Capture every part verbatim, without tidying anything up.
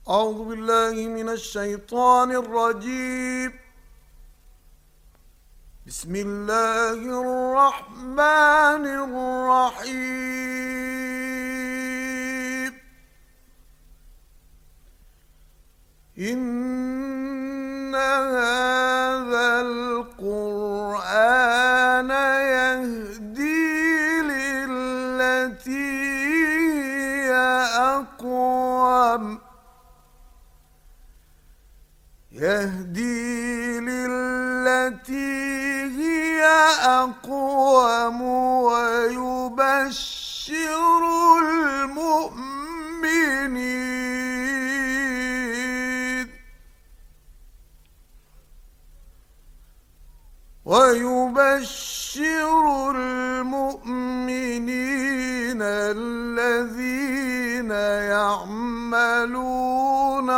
أعوذ بالله من الشيطان الرجيم. بسم الله الرحمن الرحيم. إن هذا القرآن يهدي للتي هي أقوم يهدي للتي هي أقوم ويبشر المؤمنين ويبشر المؤمنين الذين يعملون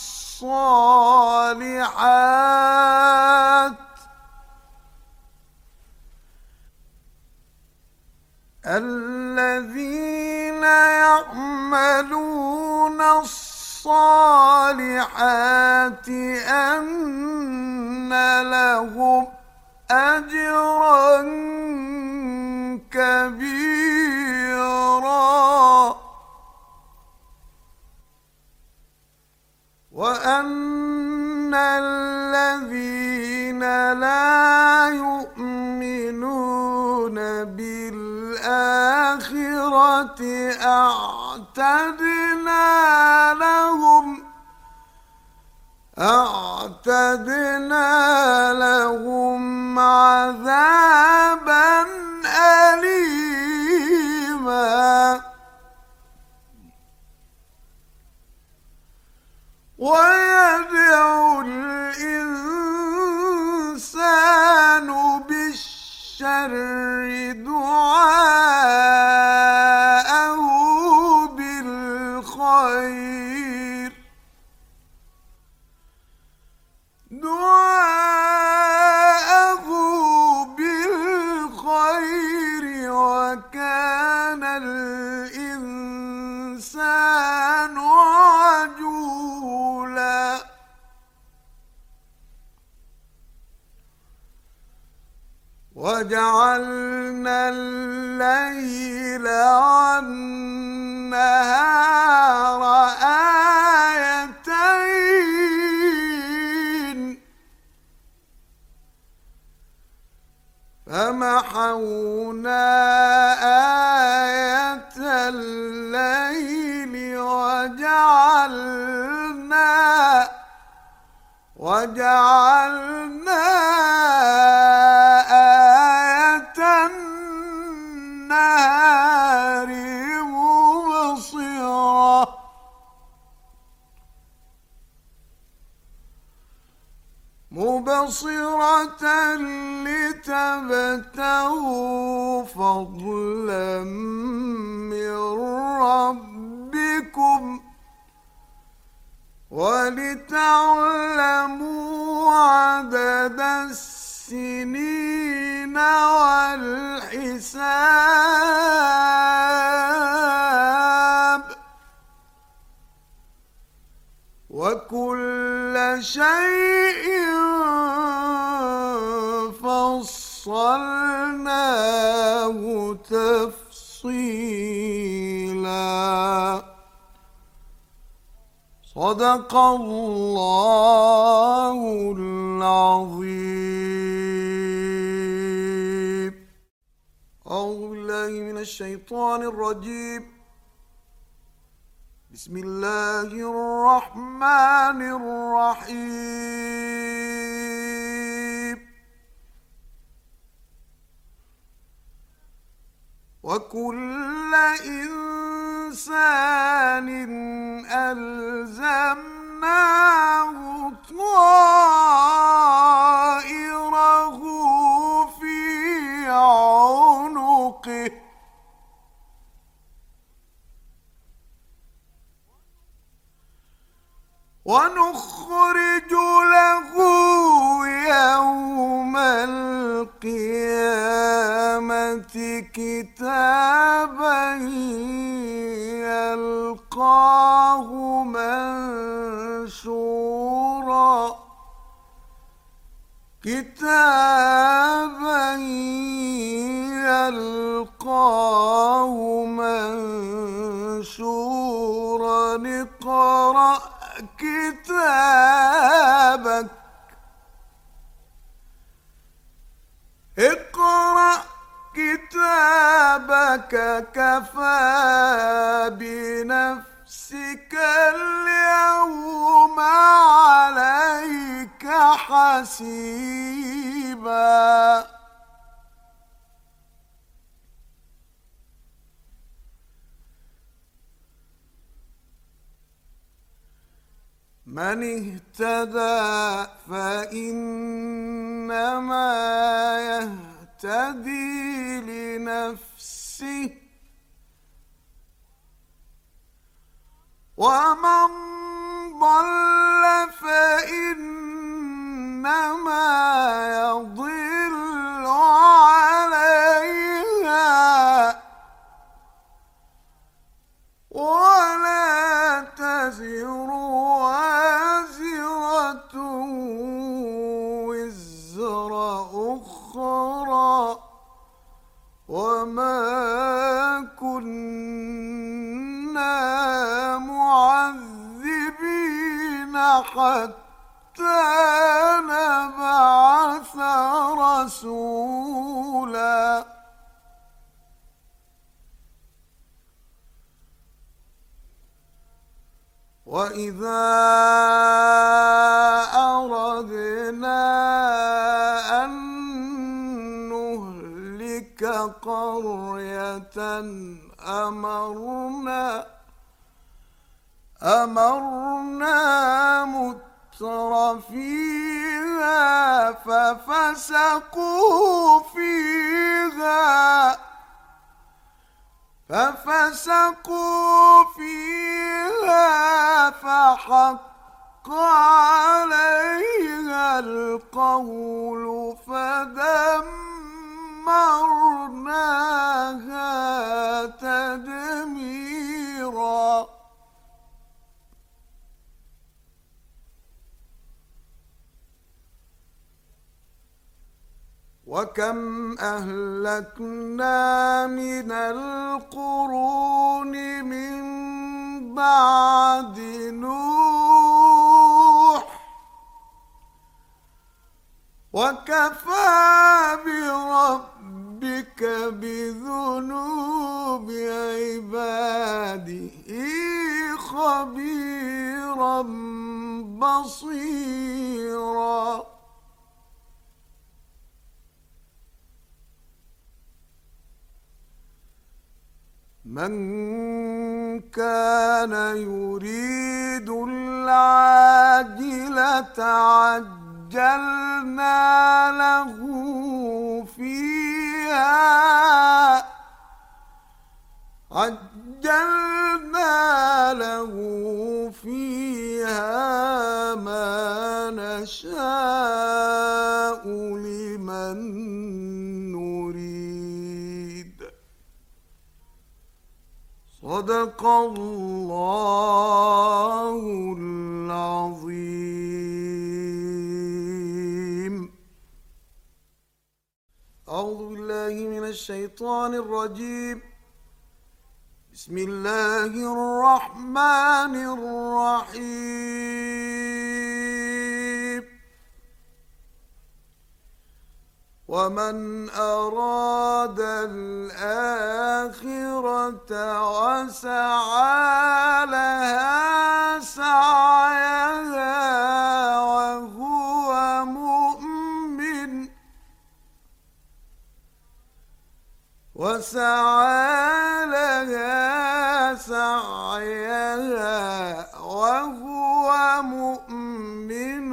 الصالحات الذين يعملون الصالحات أن لهم أجرا كبيرا وأن الذين لا يؤمنون بالآخرة أعتدنا لهم أعتدنا لهم عذابا أليما ويدعو الإنسان بالشر دعاءه بالخير دعاءه بالخير وكان الإنسان عجولا وجعلنا الليل والنهار آيتين فمحونا آية الليل وجعلنا وجعلنا آية النهار مبصرة مبصرة لتبتغوا فضلا من ربكم ولتعلموا عدد السنين والحساب وكل شيء فصلناه تفصيلا. صدق الله العظيم. أعوذ بالله من الشيطان الرجيم. بسم الله الرحمن الرحيم. وكل إنسان ألزمناه طائره في عنقه ونخرج له يوم القيامة كتابا يلقاه يلقاه منشورا كتابا يلقاه منشورا اقرأ كتابك اقرأ كتابك كفى بنفسك اليوم عليك حسيبا من اهتدى فإنما يهتدي لنفسه ومن ضل فإنما يضل عليها ولا تزر وازرة وزر أخرى وما كنا معذبين حتى نبعث رسولا وإذا أردنا أن نهلك قرية أمرنا أمرنا متر فيها ففسقوا فيها ففسقوا فيها فحق عليها القول فدمرناها تدميرا وكم أهلكنا من القرون من بعد نوح وكفى بربك بذنوب عباده خبيرا بصيرا من كان يريد العاجلة عجلنا له فيها عجلنا له فيها ما نشاء لمن نريد صدق الله العظيم. أعوذ بالله من الشيطان الرجيم. بسم الله الرحمن الرحيم. ومن أراد الآخرة وسعى لها سعيها وهو مؤمن وسعى لها سعيها وهو مؤمن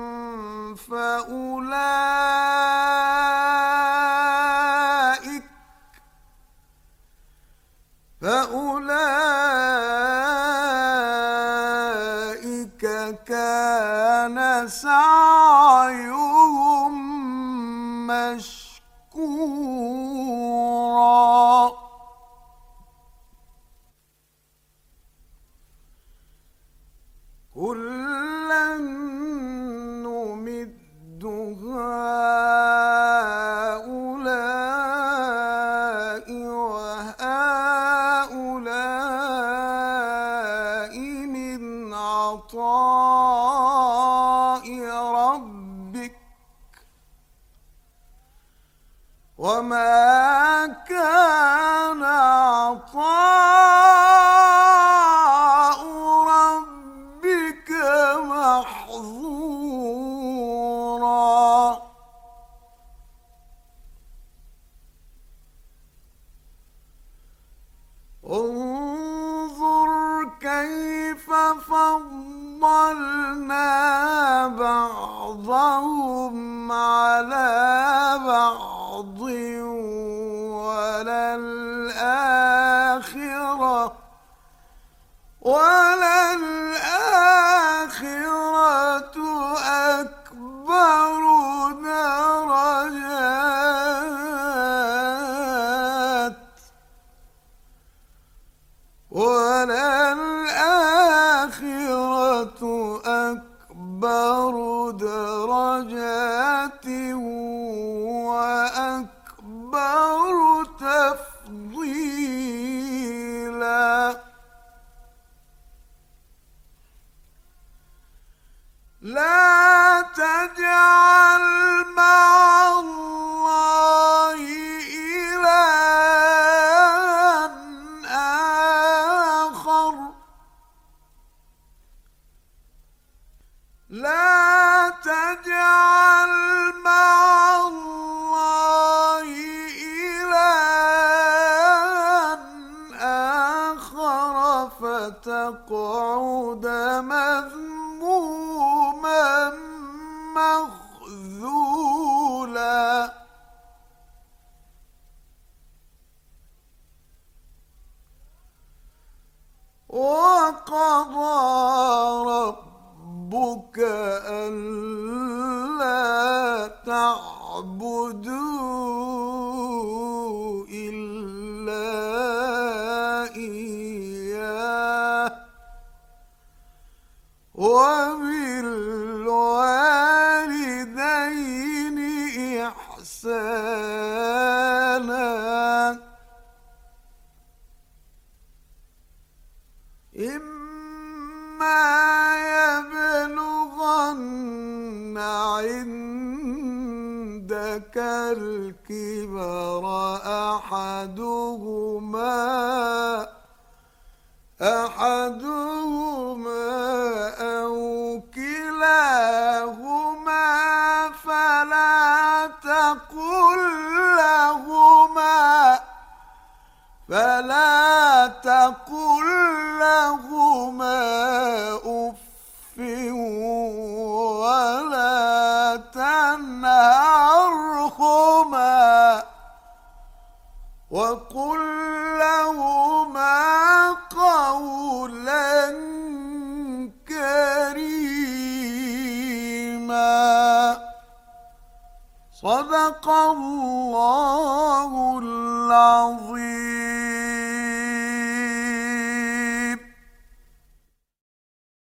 فأولئك فأولئك كان سعيهم مشكورا. كُلًّا نُّمِدُّ هَٰؤُلَاءِ وَهَٰؤُلَاءِ مِنْ عَطَاءِ رَبِّكَ ۚ وَمَا كَانَ عَطَاءُ رَبِّكَ مَحْظُورًا انظُرْ كَيْفَ فَضَّلْنَا بَعْضَهُمْ عَلَىٰ بَعْضٍ وَلَلْآخِرَةُ وَلَلْآخِرَةُ أَكْبَرُ دَرَجَاتٍ وَلَلْآخِرَةُ أَكْبَرُ دَرَجَاتٍ وَأَكْبَرُ تَفْضِيلًا لَا تَجْعَلْ مَعَ اللَّهِ إِلَٰهًا آخَرَ لَا تَجْعَلْ مَعَ اللَّهِ إِلَٰهًا آخَرَ فَتَقْعُدَ مَذْمُومًا مَّخْذُولًا وَقَضَىٰ رَبُّكَ أَلَّا تَعْبُدُوا إِلَّا إِيَّاهُ وَبِالْوَالِدَيْنِ إِحْسَانًا إِمَّا يَبْلُغَنَّ عِندَكَ الْكِبَرَ أَحَدُهُمَا أَحَدُهُمَا أَوْ كِلَاهُمَا فَلَا تَقُل لَّهُمَا فَلَا تَقُل لَّهُمَا أُفٍّ وَلَا تَنْهَرْهُمَا وَقُل لَّهُمَا قَوْلًا كَرِيمًا صدق الله العظيم.